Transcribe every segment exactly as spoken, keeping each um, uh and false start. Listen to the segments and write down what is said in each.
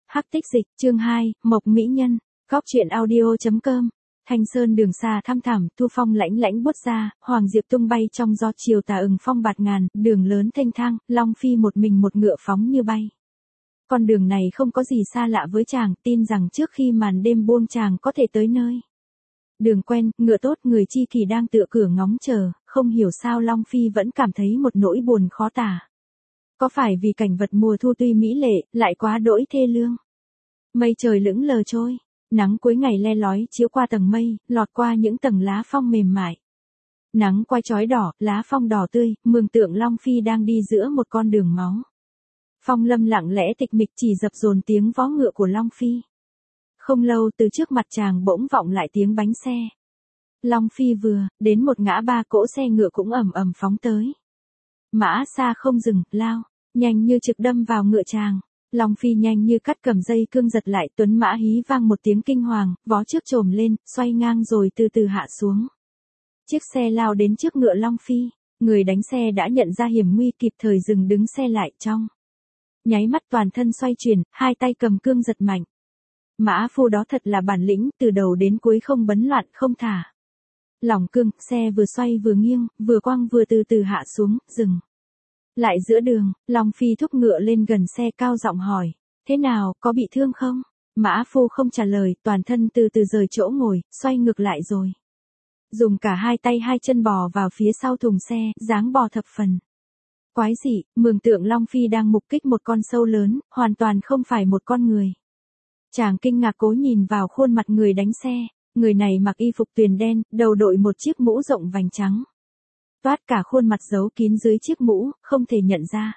Hắc tích dịch, chương hai, Mộc Mỹ Nhân, Góc truyện audio.com. Thanh sơn đường xa thăm thẳm, thu phong lãnh lãnh buốt ra, hoàng diệp tung bay trong gió chiều tà ừng phong bạt ngàn, đường lớn thênh thang, Long Phi một mình một ngựa phóng như bay. Con đường này không có gì xa lạ với chàng, tin rằng trước khi màn đêm buông chàng có thể tới nơi. Đường quen, ngựa tốt, người chi kỷ đang tựa cửa ngóng chờ, không hiểu sao Long Phi vẫn cảm thấy một nỗi buồn khó tả. Có phải vì cảnh vật mùa thu tuy mỹ lệ, lại quá đỗi thê lương. Mây trời lững lờ trôi, nắng cuối ngày le lói chiếu qua tầng mây, lọt qua những tầng lá phong mềm mại. Nắng quay chói đỏ, lá phong đỏ tươi, mường tượng Long Phi đang đi giữa một con đường máu. Phong lâm lặng lẽ tịch mịch chỉ dập dồn tiếng vó ngựa của Long Phi. Không lâu từ trước mặt chàng bỗng vọng lại tiếng bánh xe. Long Phi vừa đến một ngã ba, cỗ xe ngựa cũng ầm ầm phóng tới. Mã xa không dừng, lao, nhanh như trực đâm vào ngựa chàng. Long Phi nhanh như cắt cầm dây cương giật lại, tuấn mã hí vang một tiếng kinh hoàng, vó trước trồm lên, xoay ngang rồi từ từ hạ xuống. Chiếc xe lao đến trước ngựa Long Phi, người đánh xe đã nhận ra hiểm nguy kịp thời dừng đứng xe lại trong. Nháy mắt toàn thân xoay chuyển, hai tay cầm cương giật mạnh. Mã phu đó thật là bản lĩnh, từ đầu đến cuối không bấn loạn không thả. Lỏng cương, xe vừa xoay vừa nghiêng, vừa quăng vừa từ từ hạ xuống, dừng. Lại giữa đường, Long Phi thúc ngựa lên gần xe cao giọng hỏi, thế nào, có bị thương không? Mã phu không trả lời, toàn thân từ từ rời chỗ ngồi, xoay ngược lại rồi. Dùng cả hai tay hai chân bò vào phía sau thùng xe, dáng bò thập phần. Quái dị, mường tượng Long Phi đang mục kích một con sâu lớn, hoàn toàn không phải một con người. Chàng kinh ngạc cố nhìn vào khuôn mặt người đánh xe, người này mặc y phục tuyền đen, đầu đội một chiếc mũ rộng vành trắng. Toát cả khuôn mặt giấu kín dưới chiếc mũ, không thể nhận ra.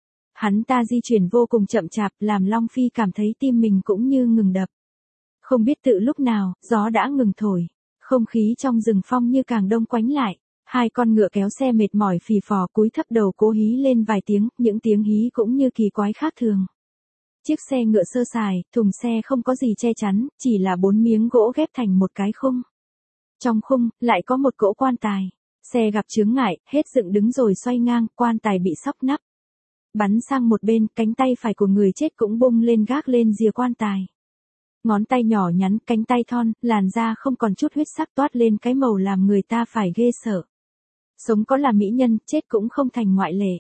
Hắn ta di chuyển vô cùng chậm chạp, làm Long Phi cảm thấy tim mình cũng như ngừng đập. Không biết tự lúc nào, gió đã ngừng thổi, không khí trong rừng phong như càng đông quánh lại. Hai con ngựa kéo xe mệt mỏi phì phò cúi thấp đầu cố hí lên vài tiếng, những tiếng hí cũng như kỳ quái khác thường. Chiếc xe ngựa sơ sài, thùng xe không có gì che chắn, chỉ là bốn miếng gỗ ghép thành một cái khung. Trong khung, lại có một cỗ quan tài. Xe gặp chướng ngại, hết dựng đứng rồi xoay ngang, quan tài bị sóc nắp. Bắn sang một bên, cánh tay phải của người chết cũng bung lên gác lên rìa quan tài. Ngón tay nhỏ nhắn, cánh tay thon, làn da không còn chút huyết sắc toát lên cái màu làm người ta phải ghê sợ. Sống có là mỹ nhân, chết cũng không thành ngoại lệ.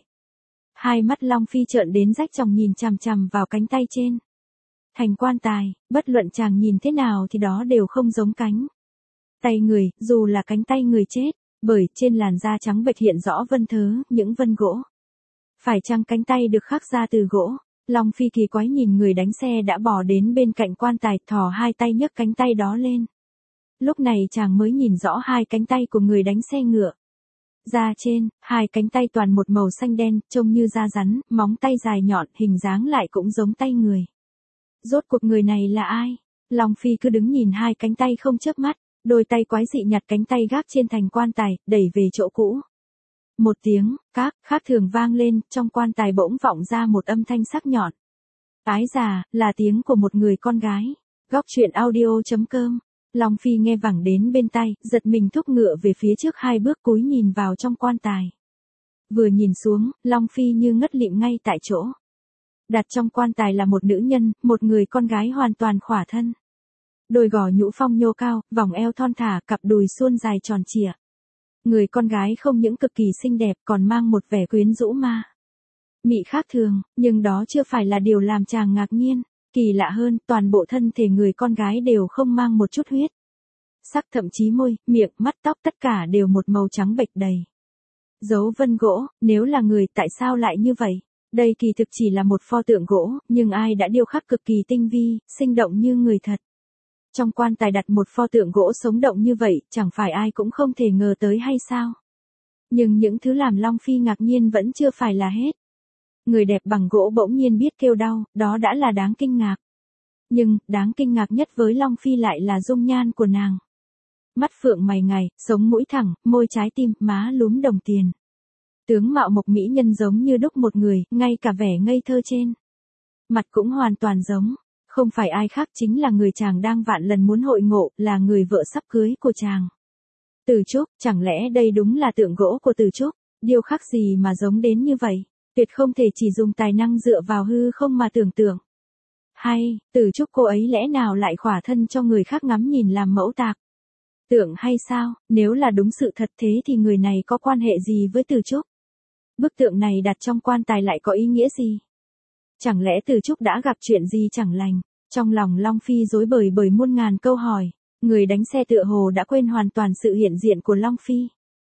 Hai mắt Long Phi trợn đến rách tròng nhìn chằm chằm vào cánh tay trên. Thành quan tài, bất luận chàng nhìn thế nào thì đó đều không giống cánh tay người, dù là cánh tay người chết, bởi trên làn da trắng bệch hiện rõ vân thớ, những vân gỗ. Phải chăng cánh tay được khắc ra từ gỗ? Long Phi kỳ quái nhìn người đánh xe đã bò đến bên cạnh quan tài, thò hai tay nhấc cánh tay đó lên. Lúc này chàng mới nhìn rõ hai cánh tay của người đánh xe ngựa. Da trên, hai cánh tay toàn một màu xanh đen, trông như da rắn, móng tay dài nhọn, hình dáng lại cũng giống tay người. Rốt cuộc người này là ai? Long Phi cứ đứng nhìn hai cánh tay không chớp mắt, đôi tay quái dị nhặt cánh tay gác trên thành quan tài, đẩy về chỗ cũ. Một tiếng, các, khác thường vang lên, trong quan tài bỗng vọng ra một âm thanh sắc nhọn. Ái già, là tiếng của một người con gái. Góc truyện audio.com. Long Phi nghe vẳng đến bên tai, giật mình thúc ngựa về phía trước hai bước cúi nhìn vào trong quan tài. Vừa nhìn xuống, Long Phi như ngất lịm ngay tại chỗ. Đặt trong quan tài là một nữ nhân, một người con gái hoàn toàn khỏa thân. Đôi gò nhũ phong nhô cao, vòng eo thon thả, cặp đùi suôn dài tròn trịa. Người con gái không những cực kỳ xinh đẹp còn mang một vẻ quyến rũ ma mị khác thường, nhưng đó chưa phải là điều làm chàng ngạc nhiên. Kỳ lạ hơn, toàn bộ thân thể người con gái đều không mang một chút huyết sắc, thậm chí môi, miệng, mắt, tóc tất cả đều một màu trắng bệch đầy. Dấu vân gỗ, nếu là người tại sao lại như vậy? Đây kỳ thực chỉ là một pho tượng gỗ, nhưng ai đã điêu khắc cực kỳ tinh vi, sinh động như người thật. Trong quan tài đặt một pho tượng gỗ sống động như vậy, chẳng phải ai cũng không thể ngờ tới hay sao? Nhưng những thứ làm Long Phi ngạc nhiên vẫn chưa phải là hết. Người đẹp bằng gỗ bỗng nhiên biết kêu đau, đó đã là đáng kinh ngạc. Nhưng, đáng kinh ngạc nhất với Long Phi lại là dung nhan của nàng. Mắt phượng mày ngài, sống mũi thẳng, môi trái tim, má lúm đồng tiền. Tướng mạo mộc mỹ nhân giống như đúc một người, ngay cả vẻ ngây thơ trên mặt cũng hoàn toàn giống. Không phải ai khác chính là người chàng đang vạn lần muốn hội ngộ, là người vợ sắp cưới của chàng. Từ Trúc, chẳng lẽ đây đúng là tượng gỗ của Từ Trúc? Điêu khắc gì mà giống đến như vậy? Tuyệt không thể chỉ dùng tài năng dựa vào hư không mà tưởng tượng. Hay, Từ Trúc cô ấy lẽ nào lại khỏa thân cho người khác ngắm nhìn làm mẫu tạc? Tưởng hay sao, nếu là đúng sự thật thế thì người này có quan hệ gì với Từ Trúc? Bức tượng này đặt trong quan tài lại có ý nghĩa gì? Chẳng lẽ Từ Trúc đã gặp chuyện gì chẳng lành? Trong lòng Long Phi rối bời bởi muôn ngàn câu hỏi, người đánh xe tựa hồ đã quên hoàn toàn sự hiện diện của Long Phi.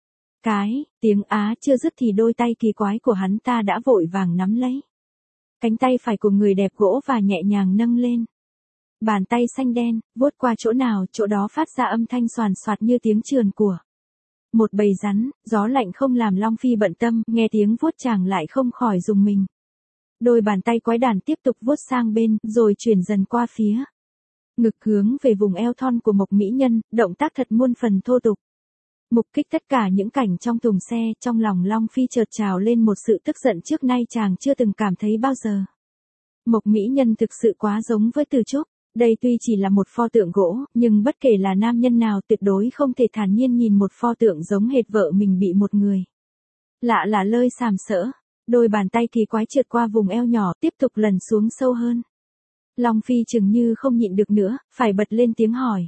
Cái, tiếng á chưa dứt thì đôi tay kỳ quái của hắn ta đã vội vàng nắm lấy. Cánh tay phải của người đẹp gỗ và nhẹ nhàng nâng lên. Bàn tay xanh đen, vuốt qua chỗ nào chỗ đó phát ra âm thanh xoàn xoạt như tiếng trườn của một bầy rắn, gió lạnh không làm Long Phi bận tâm, nghe tiếng vuốt chàng lại không khỏi rùng mình. Đôi bàn tay quái đản tiếp tục vuốt sang bên, rồi chuyển dần qua phía ngực hướng về vùng eo thon của Mộc mỹ nhân, động tác thật muôn phần thô tục. Mục kích tất cả những cảnh trong thùng xe, trong lòng Long Phi chợt trào lên một sự tức giận trước nay chàng chưa từng cảm thấy bao giờ. Mộc mỹ nhân thực sự quá giống với Từ Trúc. Đây tuy chỉ là một pho tượng gỗ, nhưng bất kể là nam nhân nào tuyệt đối không thể thản nhiên nhìn một pho tượng giống hệt vợ mình bị một người lạ là lơi sàm sỡ. Đôi bàn tay kỳ quái trượt qua vùng eo nhỏ, tiếp tục lần xuống sâu hơn. Long Phi chừng như không nhịn được nữa, phải bật lên tiếng hỏi.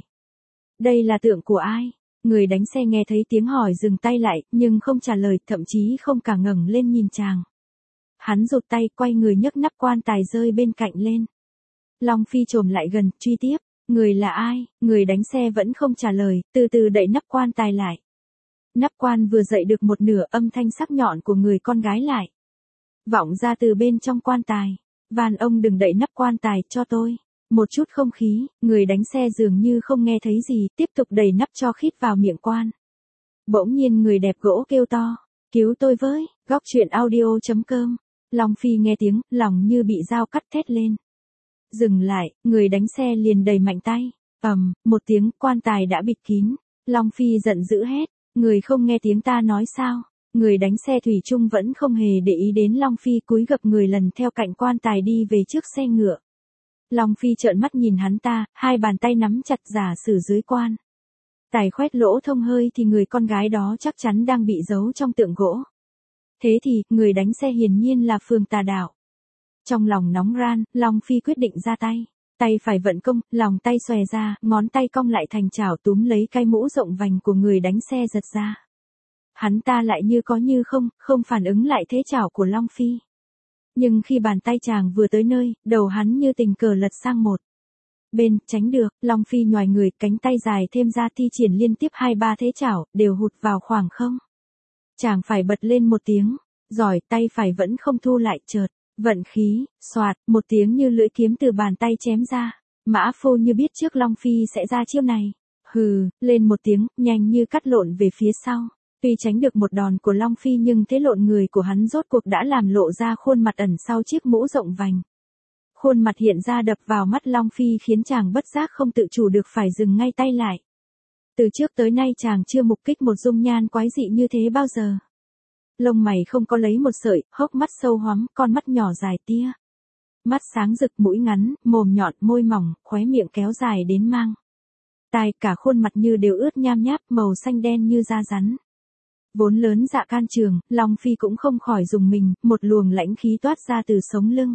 Đây là tượng của ai? Người đánh xe nghe thấy tiếng hỏi dừng tay lại, nhưng không trả lời, thậm chí không cả ngẩng lên nhìn chàng. Hắn rụt tay, quay người nhấc nắp quan tài rơi bên cạnh lên. Long Phi chồm lại gần, truy tiếp. Người là ai? Người đánh xe vẫn không trả lời, từ từ đậy nắp quan tài lại. Nắp quan vừa dậy được một nửa, âm thanh sắc nhọn của người con gái lại vọng ra từ bên trong quan tài. Van ông đừng đậy nắp quan tài cho tôi. Một chút không khí, người đánh xe dường như không nghe thấy gì, tiếp tục đẩy nắp cho khít vào miệng quan. Bỗng nhiên người đẹp gỗ kêu to. Cứu tôi với, góc truyện audio chấm com. Long Phi nghe tiếng, lòng như bị dao cắt thét lên. Dừng lại, người đánh xe liền đẩy mạnh tay. Ầm, một tiếng, quan tài đã bịt kín. Long Phi giận dữ hét. Người không nghe tiếng ta nói sao? Người đánh xe thủy chung vẫn không hề để ý đến Long Phi, cúi gập người lần theo cạnh quan tài đi về trước xe ngựa. Long Phi trợn mắt nhìn hắn ta, hai bàn tay nắm chặt giả sử dưới quan tài khoét lỗ thông hơi thì người con gái đó chắc chắn đang bị giấu trong tượng gỗ. Thế thì, người đánh xe hiển nhiên là Phương Tà Đạo. Trong lòng nóng ran, Long Phi quyết định ra tay. Tay phải vận công, lòng tay xòe ra, ngón tay cong lại thành chảo túm lấy cái mũ rộng vành của người đánh xe giật ra. Hắn ta lại như có như không, không phản ứng lại thế chảo của Long Phi. Nhưng khi bàn tay chàng vừa tới nơi, đầu hắn như tình cờ lật sang một bên, tránh được, Long Phi nhoài người, cánh tay dài thêm ra thi triển liên tiếp hai ba thế chảo, đều hụt vào khoảng không. Chàng phải bật lên một tiếng, giỏi, tay phải vẫn không thu lại, chợt vận khí, xoạt, một tiếng như lưỡi kiếm từ bàn tay chém ra. Mã Phu như biết trước Long Phi sẽ ra chiêu này. Hừ, lên một tiếng, nhanh như cắt lộn về phía sau. Tuy tránh được một đòn của Long Phi nhưng thế lộn người của hắn rốt cuộc đã làm lộ ra khuôn mặt ẩn sau chiếc mũ rộng vành. Khuôn mặt hiện ra đập vào mắt Long Phi khiến chàng bất giác không tự chủ được phải dừng ngay tay lại. Từ trước tới nay chàng chưa mục kích một dung nhan quái dị như thế bao giờ. Lông mày không có lấy một sợi, hốc mắt sâu hoắm, con mắt nhỏ dài tia. Mắt sáng rực, mũi ngắn, mồm nhọn, môi mỏng, khóe miệng kéo dài đến mang tai, cả khuôn mặt như đều ướt nham nháp, màu xanh đen như da rắn. Vốn lớn dạ can trường, Long Phi cũng không khỏi rùng mình, một luồng lãnh khí toát ra từ sống lưng.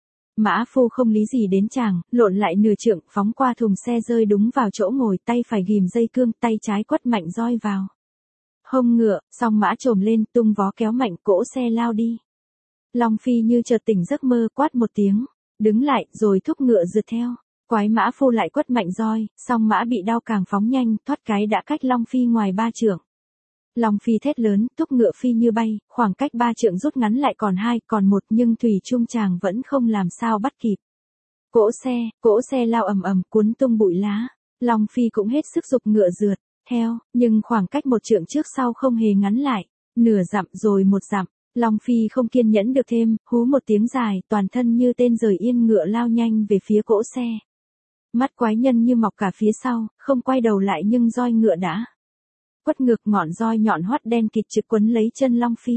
Mã Phu không lý gì đến chàng, lộn lại nửa trượng, phóng qua thùng xe rơi đúng vào chỗ ngồi, tay phải ghìm dây cương, tay trái quất mạnh roi vào hông ngựa, song mã trồm lên, tung vó kéo mạnh, cỗ xe lao đi. Long Phi như chợt tỉnh giấc mơ, quát một tiếng, đứng lại, rồi thúc ngựa rượt theo. Quái Mã Phu lại quất mạnh roi, song mã bị đau càng phóng nhanh, thoát cái đã cách Long Phi ngoài ba trượng. Long Phi thét lớn, thúc ngựa phi như bay, khoảng cách ba trượng rút ngắn lại còn hai, còn một, nhưng thủy chung chàng vẫn không làm sao bắt kịp. Cỗ xe, cỗ xe lao ầm ầm, cuốn tung bụi lá. Long Phi cũng hết sức giục ngựa rượt theo, nhưng khoảng cách một trượng trước sau không hề ngắn lại. Nửa dặm rồi một dặm, Long Phi không kiên nhẫn được thêm, hú một tiếng dài, toàn thân như tên rời yên ngựa lao nhanh về phía cỗ xe. Mắt quái nhân như mọc cả phía sau, không quay đầu lại nhưng roi ngựa đã quất ngược, ngọn roi nhọn hoắt đen kịt trực quấn lấy chân Long Phi.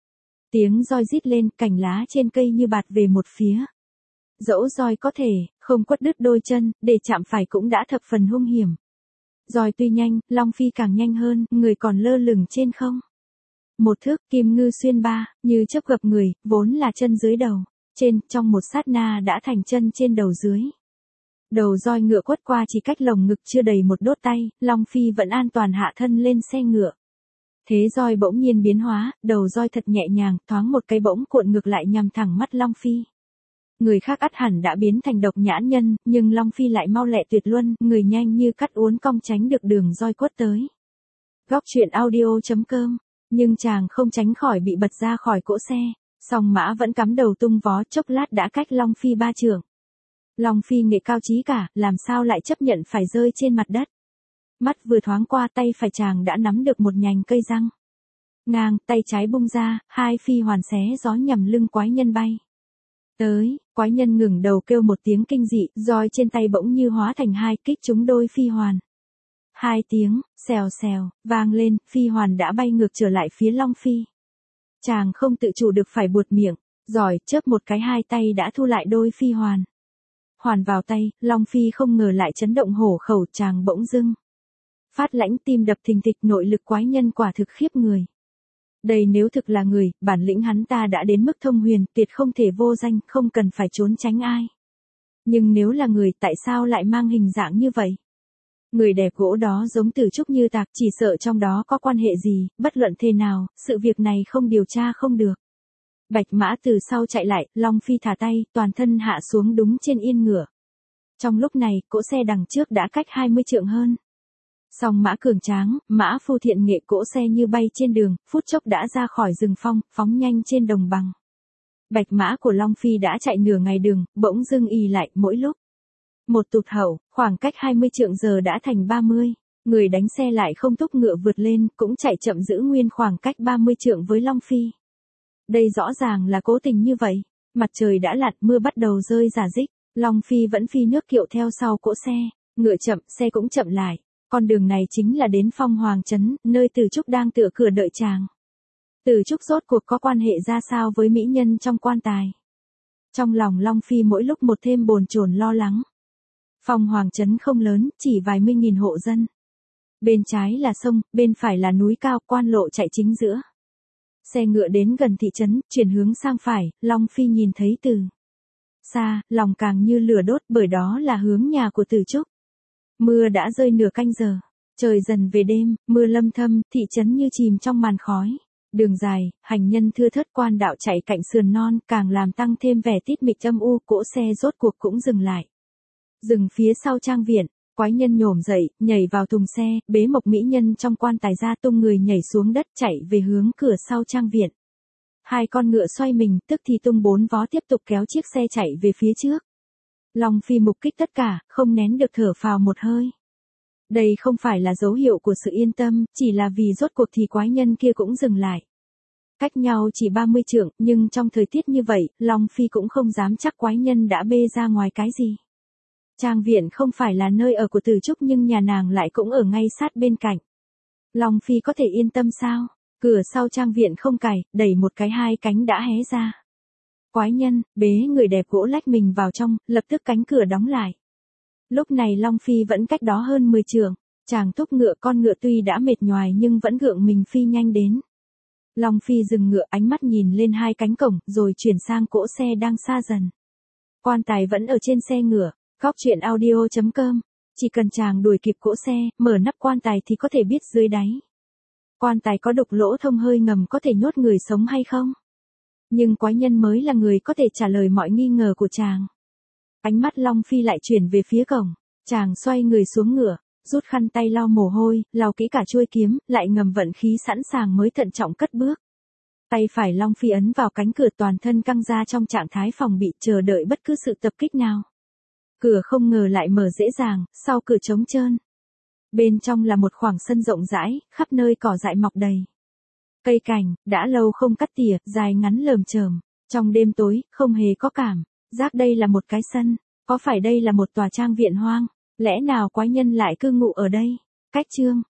Tiếng roi rít lên, cành lá trên cây như bạt về một phía. Dẫu roi có thể không quất đứt đôi chân, để chạm phải cũng đã thập phần hung hiểm. Roi tuy nhanh, Long Phi càng nhanh hơn, người còn lơ lửng trên không. Một thước, kim ngư xuyên ba, như chớp gập người, vốn là chân dưới đầu. trên, trong một sát na đã thành chân trên đầu dưới. Đầu roi ngựa quất qua chỉ cách lồng ngực chưa đầy một đốt tay, Long Phi vẫn an toàn hạ thân lên xe ngựa. Thế roi bỗng nhiên biến hóa, đầu roi thật nhẹ nhàng, thoáng một cái bỗng cuộn ngược lại nhằm thẳng mắt Long Phi. Người khác ắt hẳn đã biến thành độc nhãn nhân, nhưng Long Phi lại mau lẹ tuyệt luân, người nhanh như cắt uốn cong tránh được đường roi quất tới. Góc truyện audio chấm com, nhưng chàng không tránh khỏi bị bật ra khỏi cỗ xe, song mã vẫn cắm đầu tung vó, chốc lát đã cách Long Phi ba trượng. Long Phi nghệ cao trí cả, làm sao lại chấp nhận phải rơi trên mặt đất. Mắt vừa thoáng qua, tay phải chàng đã nắm được một nhành cây răng. Ngang, tay trái bung ra, hai phi hoàn xé gió nhằm lưng quái nhân bay. Tới, quái nhân ngừng đầu kêu một tiếng kinh dị, roi trên tay bỗng như hóa thành hai kích trúng đôi phi hoàn. Hai tiếng, xèo xèo, vang lên, phi hoàn đã bay ngược trở lại phía Long Phi. Chàng không tự chủ được phải buột miệng, giỏi, chớp một cái hai tay đã thu lại đôi phi hoàn. Hoàn vào tay, Long Phi không ngờ lại chấn động hổ khẩu, chàng bỗng dưng phát lãnh, tim đập thình thịch, nội lực quái nhân quả thực khiếp người. Đây nếu thực là người, bản lĩnh hắn ta đã đến mức thông huyền, tuyệt không thể vô danh, không cần phải trốn tránh ai. Nhưng nếu là người, tại sao lại mang hình dạng như vậy? Người đẹp gỗ đó giống Tử Trúc như tạc, chỉ sợ trong đó có quan hệ gì, bất luận thế nào, sự việc này không điều tra không được. Bạch mã từ sau chạy lại, Long Phi thả tay, toàn thân hạ xuống đúng trên yên ngựa. Trong lúc này, cỗ xe đằng trước đã cách hai mươi trượng hơn. Song mã cường tráng, mã phu thiện nghệ, cỗ xe như bay trên đường, phút chốc đã ra khỏi rừng phong, phóng nhanh trên đồng bằng. Bạch mã của Long Phi đã chạy nửa ngày đường, bỗng dưng ì lại, mỗi lúc một tụt hậu, khoảng cách hai mươi trượng giờ đã thành ba mươi. Người đánh xe lại không thúc ngựa vượt lên, cũng chạy chậm giữ nguyên khoảng cách ba mươi trượng với Long Phi. Đây rõ ràng là cố tình như vậy. Mặt trời đã lặn, mưa bắt đầu rơi rả rích. Long Phi vẫn phi nước kiệu theo sau cỗ xe. Ngựa chậm, xe cũng chậm lại. Con đường này chính là đến Phong Hoàng Trấn, nơi Từ Trúc đang tựa cửa đợi chàng. Từ Trúc rốt cuộc có quan hệ ra sao với mỹ nhân trong quan tài? Trong lòng Long Phi mỗi lúc một thêm bồn chồn lo lắng. Phong Hoàng Trấn không lớn, chỉ vài mươi nghìn hộ dân. Bên trái là sông, bên phải là núi cao, quan lộ chạy chính giữa. Xe ngựa đến gần thị trấn, chuyển hướng sang phải, Long Phi nhìn thấy từ xa, lòng càng như lửa đốt, bởi đó là hướng nhà của Từ Trúc. Mưa đã rơi nửa canh giờ, trời dần về đêm, mưa lâm thâm, thị trấn như chìm trong màn khói. Đường dài, hành nhân thưa thớt, quan đạo chạy cạnh sườn non, càng làm tăng thêm vẻ tít mịch âm u, cỗ xe rốt cuộc cũng dừng lại. Dừng phía sau trang viện, quái nhân nhổm dậy, nhảy vào thùng xe, bế Mộc mỹ nhân trong quan tài ra, tung người nhảy xuống đất, chạy về hướng cửa sau trang viện. Hai con ngựa xoay mình, tức thì tung bốn vó tiếp tục kéo chiếc xe chạy về phía trước. Long Phi mục kích tất cả, không nén được thở phào một hơi. Đây không phải là dấu hiệu của sự yên tâm, chỉ là vì rốt cuộc thì quái nhân kia cũng dừng lại. Cách nhau chỉ ba mươi trượng, nhưng trong thời tiết như vậy, Long Phi cũng không dám chắc quái nhân đã bê ra ngoài cái gì. Trang viện không phải là nơi ở của Từ Trúc, nhưng nhà nàng lại cũng ở ngay sát bên cạnh. Long Phi có thể yên tâm sao? Cửa sau trang viện không cài, đẩy một cái hai cánh đã hé ra. Quái nhân, bế người đẹp gỗ lách mình vào trong, lập tức cánh cửa đóng lại. Lúc này Long Phi vẫn cách đó hơn mười trượng, chàng thúc ngựa, con ngựa tuy đã mệt nhoài nhưng vẫn gượng mình phi nhanh đến. Long Phi dừng ngựa, ánh mắt nhìn lên hai cánh cổng, rồi chuyển sang cỗ xe đang xa dần. Quan tài vẫn ở trên xe ngựa. Góc truyện audio chấm com, chỉ cần chàng đuổi kịp cỗ xe, mở nắp quan tài thì có thể biết dưới đáy quan tài có đục lỗ thông hơi ngầm có thể nhốt người sống hay không. Nhưng quái nhân mới là người có thể trả lời mọi nghi ngờ của chàng. Ánh mắt Long Phi lại chuyển về phía cổng, chàng xoay người xuống ngựa, rút khăn tay lau mồ hôi, lau kỹ cả chuôi kiếm, lại ngầm vận khí sẵn sàng mới thận trọng cất bước. Tay phải Long Phi ấn vào cánh cửa, toàn thân căng ra trong trạng thái phòng bị, chờ đợi bất cứ sự tập kích nào. Cửa không ngờ lại mở dễ dàng, sau cửa trống trơn. Bên trong là một khoảng sân rộng rãi, khắp nơi cỏ dại mọc đầy. Cây cành, đã lâu không cắt tỉa, dài ngắn lởm chởm. Trong đêm tối, không hề có cảm giác đây là một cái sân. Có phải đây là một tòa trang viện hoang? Lẽ nào quái nhân lại cư ngụ ở đây? Cách chương